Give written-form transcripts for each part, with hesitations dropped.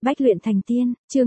Bách luyện thành tiên, chương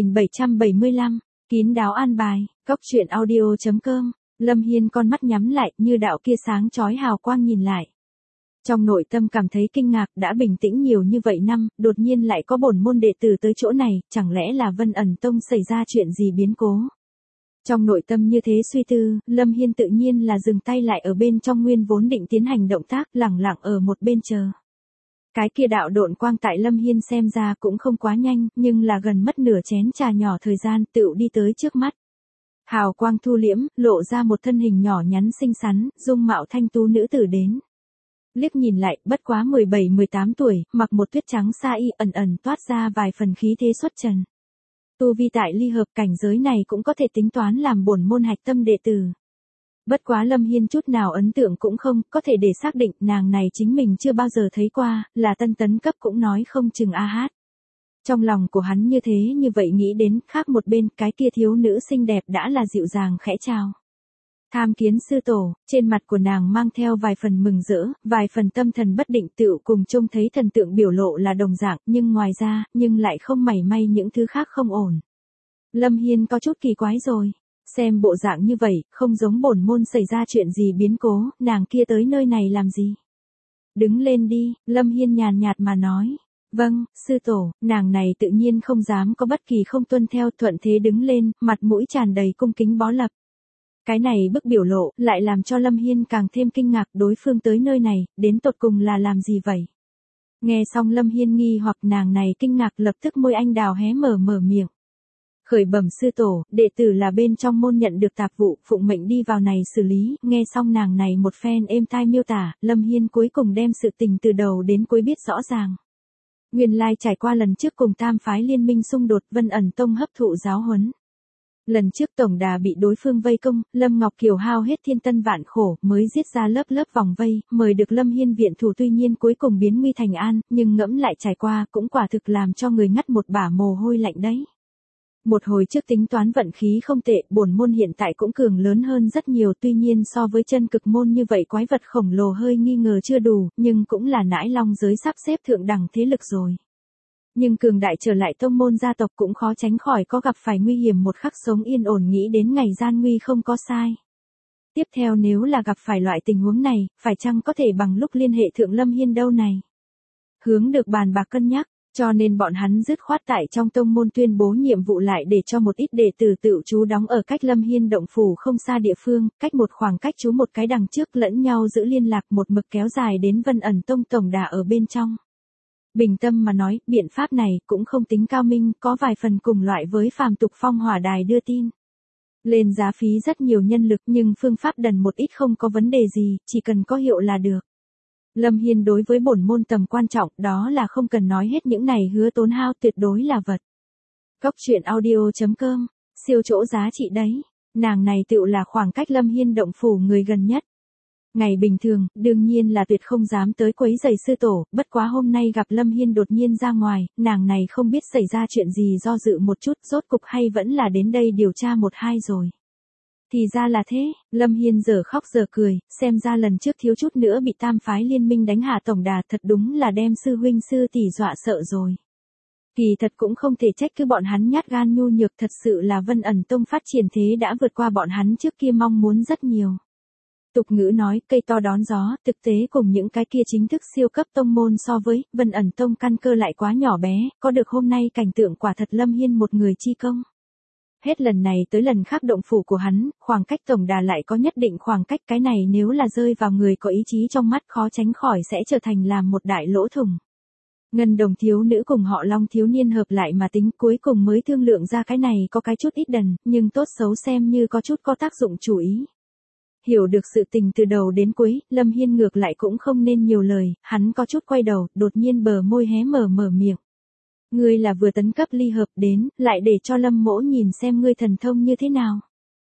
2775, kín đáo an bài, góc truyện audio.com, Lâm Hiên con mắt nhắm lại như đạo kia sáng chói hào quang nhìn lại. Trong nội tâm cảm thấy kinh ngạc, đã bình tĩnh nhiều như vậy năm, đột nhiên lại có bổn môn đệ tử tới chỗ này, chẳng lẽ là Vân ẩn tông xảy ra chuyện gì biến cố. Trong nội tâm như thế suy tư, Lâm Hiên tự nhiên là dừng tay lại ở bên trong nguyên vốn định tiến hành động tác, lẳng lặng ở một bên chờ. Cái kia đạo độn quang tại Lâm Hiên xem ra cũng không quá nhanh, nhưng là gần mất nửa chén trà nhỏ thời gian tựu đi tới trước mắt. Hào quang thu liễm, lộ ra một thân hình nhỏ nhắn xinh xắn, dung mạo thanh tú nữ tử đến. Liếc nhìn lại, bất quá 17-18 tuổi, mặc một tuyết trắng sa y ẩn ẩn toát ra vài phần khí thế xuất trần. Tu vi tại ly hợp cảnh giới này cũng có thể tính toán làm bổn môn hạch tâm đệ tử. Bất quá Lâm Hiên chút nào ấn tượng cũng không, có thể để xác định nàng này chính mình chưa bao giờ thấy qua, là tân tấn cấp cũng nói không chừng a hát. Trong lòng của hắn như thế như vậy nghĩ đến, khác một bên, cái kia thiếu nữ xinh đẹp đã là dịu dàng khẽ chào. Tham kiến sư tổ, trên mặt của nàng mang theo vài phần mừng rỡ, vài phần tâm thần bất định tựu cùng trông thấy thần tượng biểu lộ là đồng dạng, nhưng ngoài ra, nhưng lại không mảy may những thứ khác không ổn. Lâm Hiên có chút kỳ quái rồi. Xem bộ dạng như vậy, không giống bổn môn xảy ra chuyện gì biến cố, nàng kia tới nơi này làm gì? Đứng lên đi, Lâm Hiên nhàn nhạt mà nói. Vâng, sư tổ, nàng này tự nhiên không dám có bất kỳ không tuân theo, thuận thế đứng lên, mặt mũi tràn đầy cung kính bó lập. Cái này bức biểu lộ, lại làm cho Lâm Hiên càng thêm kinh ngạc, đối phương tới nơi này, đến tột cùng là làm gì vậy? Nghe xong Lâm Hiên nghi hoặc nàng này kinh ngạc lập tức môi anh đào hé mở miệng. Khởi bẩm sư tổ, đệ tử là bên trong môn nhận được tạp vụ, phụng mệnh đi vào này xử lý, nghe xong nàng này một phen êm tai miêu tả, Lâm Hiên cuối cùng đem sự tình từ đầu đến cuối biết rõ ràng. Nguyên lai trải qua lần trước cùng tam phái liên minh xung đột, Vân ẩn tông hấp thụ giáo huấn. Lần trước tổng đà bị đối phương vây công, Lâm Ngọc Kiều hao hết thiên tân vạn khổ, mới giết ra lớp lớp vòng vây, mời được Lâm Hiên viện thủ, tuy nhiên cuối cùng biến nguy thành an, nhưng ngẫm lại trải qua cũng quả thực làm cho người ngắt một bả mồ hôi lạnh đấy. Một hồi trước tính toán vận khí không tệ, bổn môn hiện tại cũng cường lớn hơn rất nhiều, tuy nhiên so với chân cực môn như vậy quái vật khổng lồ hơi nghi ngờ chưa đủ, nhưng cũng là nãi long giới sắp xếp thượng đẳng thế lực rồi. Nhưng cường đại trở lại tông môn gia tộc cũng khó tránh khỏi có gặp phải nguy hiểm, một khắc sống yên ổn nghĩ đến ngày gian nguy không có sai. Tiếp theo nếu là gặp phải loại tình huống này, phải chăng có thể bằng lúc liên hệ thượng Lâm Hiên đâu này? Hướng được bàn bạc cân nhắc. Cho nên bọn hắn dứt khoát tại trong tông môn tuyên bố nhiệm vụ lại để cho một ít đệ tử tự trú đóng ở cách Lâm Hiên động phủ không xa địa phương, cách một khoảng cách trú một cái đằng trước lẫn nhau giữ liên lạc một mực kéo dài đến Vân ẩn tông tổng đà ở bên trong. Bình tâm mà nói, biện pháp này cũng không tính cao minh, có vài phần cùng loại với phàm tục phong hỏa đài đưa tin. Lên giá phí rất nhiều nhân lực nhưng phương pháp đần một ít không có vấn đề gì, chỉ cần có hiệu là được. Lâm Hiên đối với bổn môn tầm quan trọng đó là không cần nói hết những này hứa tốn hao tuyệt đối là vật. Góc truyện audio.com, siêu chỗ giá trị đấy, nàng này tựu là khoảng cách Lâm Hiên động phủ người gần nhất. Ngày bình thường, đương nhiên là tuyệt không dám tới quấy rầy sư tổ, bất quá hôm nay gặp Lâm Hiên đột nhiên ra ngoài, nàng này không biết xảy ra chuyện gì do dự một chút, rốt cục hay vẫn là đến đây điều tra một hai rồi. Thì ra là thế, Lâm Hiên giờ khóc giờ cười, xem ra lần trước thiếu chút nữa bị tam phái liên minh đánh hạ tổng đà, thật đúng là đem sư huynh sư tỷ dọa sợ rồi. Kỳ thật cũng không thể trách cứ bọn hắn nhát gan nhu nhược, thật sự là Vân ẩn tông phát triển thế đã vượt qua bọn hắn trước kia mong muốn rất nhiều. Tục ngữ nói cây to đón gió, thực tế cùng những cái kia chính thức siêu cấp tông môn so với, Vân ẩn tông căn cơ lại quá nhỏ bé, có được hôm nay cảnh tượng quả thật Lâm Hiên một người chi công. Hết lần này tới lần khác động phủ của hắn, khoảng cách tổng đà lại có nhất định khoảng cách, cái này nếu là rơi vào người có ý chí trong mắt khó tránh khỏi sẽ trở thành làm một đại lỗ thủng. Ngân đồng thiếu nữ cùng họ Long thiếu niên hợp lại mà tính, cuối cùng mới thương lượng ra cái này có cái chút ít đần, nhưng tốt xấu xem như có chút có tác dụng chủ ý. Hiểu được sự tình từ đầu đến cuối, Lâm Hiên ngược lại cũng không nên nhiều lời, hắn có chút quay đầu, đột nhiên bờ môi hé mở miệng. Ngươi là vừa tấn cấp ly hợp đến, lại để cho Lâm mỗ nhìn xem ngươi thần thông như thế nào.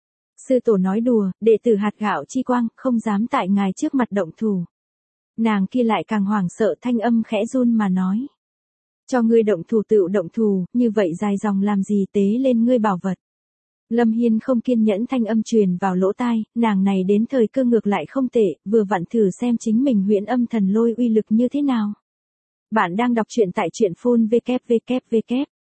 Sư tổ nói đùa, đệ tử hạt gạo chi quang, không dám tại ngài trước mặt động thủ. Nàng kia lại càng hoảng sợ, thanh âm khẽ run mà nói. Cho ngươi động thủ tự động thủ, như vậy dài dòng làm gì, tế lên ngươi bảo vật. Lâm Hiên không kiên nhẫn thanh âm truyền vào lỗ tai, nàng này đến thời cơ ngược lại không tệ, vừa vặn thử xem chính mình huyễn âm thần lôi uy lực như thế nào. Bạn đang đọc truyện tại truyện full www.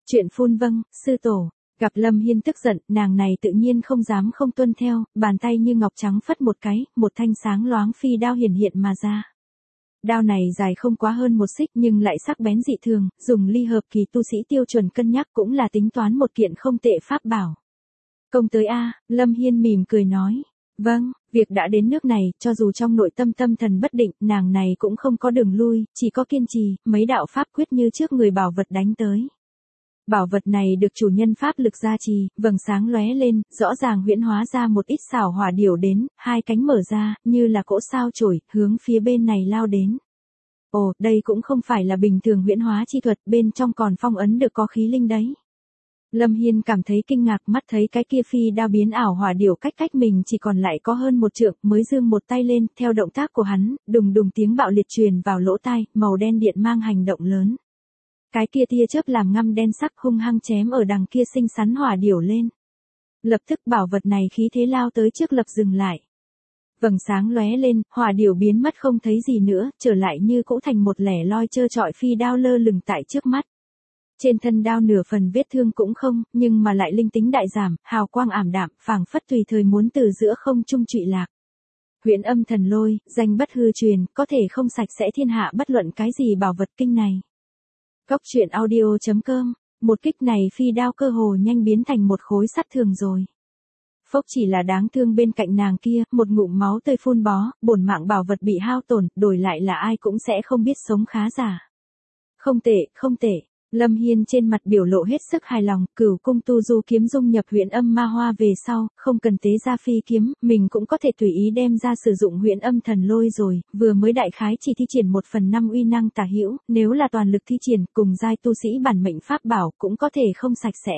Chuyện phun vâng, sư tổ. Gặp Lâm Hiên tức giận, nàng này tự nhiên không dám không tuân theo, bàn tay như ngọc trắng phất một cái, một thanh sáng loáng phi đao hiển hiện mà ra. Đao này dài không quá hơn một xích nhưng lại sắc bén dị thường, dùng ly hợp kỳ tu sĩ tiêu chuẩn cân nhắc cũng là tính toán một kiện không tệ pháp bảo. Công tới a, Lâm Hiên mỉm cười nói. Vâng, việc đã đến nước này, cho dù trong nội tâm tâm thần bất định, nàng này cũng không có đường lui, chỉ có kiên trì, mấy đạo pháp quyết như trước người bảo vật đánh tới. Bảo vật này được chủ nhân pháp lực gia trì, vầng sáng lóe lên, rõ ràng huyễn hóa ra một ít xảo hỏa điểu đến, hai cánh mở ra, như là cỗ sao chổi, hướng phía bên này lao đến. Ồ, đây cũng không phải là bình thường huyễn hóa chi thuật, bên trong còn phong ấn được có khí linh đấy. Lâm Hiên cảm thấy kinh ngạc, mắt thấy cái kia phi đao biến ảo hỏa điểu cách mình chỉ còn lại có hơn một trượng, mới giương một tay lên, theo động tác của hắn, đùng đùng tiếng bạo liệt truyền vào lỗ tai, màu đen điện mang hành động lớn. Cái kia tia chớp làm ngăm đen sắc hung hăng chém ở đằng kia xinh xắn hỏa điểu lên. Lập tức bảo vật này khí thế lao tới trước lập dừng lại. Vầng sáng lóe lên, hỏa điểu biến mất không thấy gì nữa, trở lại như cũ thành một lẻ loi trơ trọi phi đao lơ lửng tại trước mắt. Trên thân đao nửa phần vết thương cũng không, nhưng mà lại linh tính đại giảm, hào quang ảm đạm, phảng phất tùy thời muốn từ giữa không trung trụy lạc. Huyễn âm thần lôi, danh bất hư truyền, có thể không sạch sẽ thiên hạ bất luận cái gì bảo vật kinh này. Góc truyện audio.com, một kích này phi đao cơ hồ nhanh biến thành một khối sắt thường rồi. Phốc chỉ là đáng thương bên cạnh nàng kia, một ngụm máu tươi phun bó, bổn mạng bảo vật bị hao tổn, đổi lại là ai cũng sẽ không biết sống khá giả. Không tệ, không tệ. Lâm Hiên trên mặt biểu lộ hết sức hài lòng, Cửu cung tu du kiếm dung nhập huyễn âm ma hoa về sau, không cần tế ra phi kiếm, mình cũng có thể tùy ý đem ra sử dụng huyễn âm thần lôi rồi, vừa mới đại khái chỉ thi triển 1/5 uy năng tả hữu, nếu là toàn lực thi triển, cùng giai tu sĩ bản mệnh pháp bảo, cũng có thể không sạch sẽ.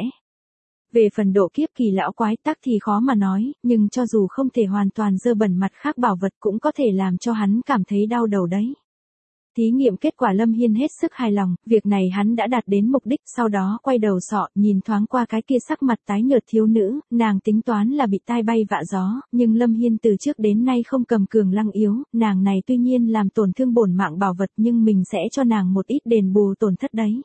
Về phần độ kiếp kỳ lão quái tắc thì khó mà nói, nhưng cho dù không thể hoàn toàn dơ bẩn mặt khác bảo vật cũng có thể làm cho hắn cảm thấy đau đầu đấy. Thí nghiệm kết quả Lâm Hiên hết sức hài lòng, việc này hắn đã đạt đến mục đích, sau đó quay đầu sọ, nhìn thoáng qua cái kia sắc mặt tái nhợt thiếu nữ, nàng tính toán là bị tai bay vạ gió, nhưng Lâm Hiên từ trước đến nay không cầm cường lăng yếu, nàng này tuy nhiên làm tổn thương bổn mạng bảo vật nhưng mình sẽ cho nàng một ít đền bù tổn thất đấy.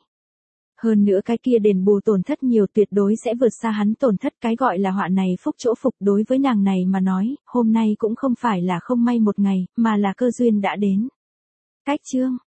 Hơn nữa cái kia đền bù tổn thất nhiều tuyệt đối sẽ vượt xa hắn tổn thất, cái gọi là họa này phúc chỗ phục đối với nàng này mà nói, hôm nay cũng không phải là không may một ngày, mà là cơ duyên đã đến. Cách chương